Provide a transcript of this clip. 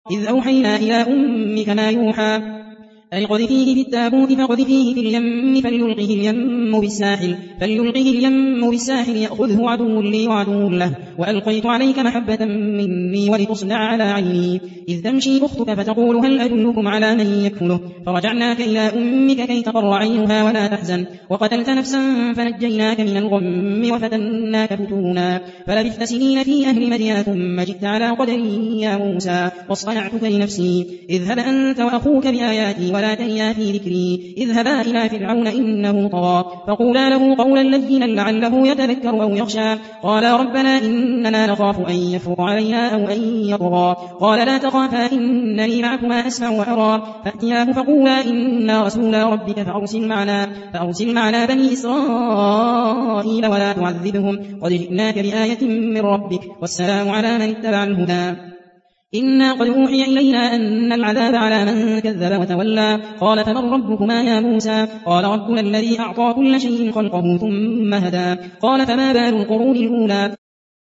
إذ أوحينا إلى أمك ما يوحى أن اقذفيه في التابوت فاقذفيه في اليم فليلقه اليم بالساحل يأخذه عدو لي وعدو له وألقيت عليك محبة مني ولتصنع على عيني إذ تمشي أختك فتقول هل أدلكم على من يكفله فرجعناك إلى أمك كي تقر عينها ولا تحزن وقتلت نفسا فنجيناك من الغم وفتناك فتونا فلبثت سنين في أهل مدين ثم جئت على قدري يا موسى واصطنعتك لنفسي اذهب أنت وأخوك بآياتي ولا تنيا في ذكري اذهبا إلى فرعون إنه طغى فقولا له قولا لينا لعله يتذكر أو يخشى قالا ربنا إننا نخاف أن يفرط علينا أو أن يطغى قال لا تخافا إنني معكما أسمع وأرى فأتياه فقولا إنا رسولا ربك فأرسل معنا بني إسرائيل ولا تعذبهم قد جئناك بآية من ربك والسلام على من اتبع الهدى إنا قد أوحي إلينا أن العذاب على من كذب وتولى قال فمن ربكما يا موسى قال ربنا الذي أعطى كل شيء خلقه ثم هدى قال فما بال القرون الأولى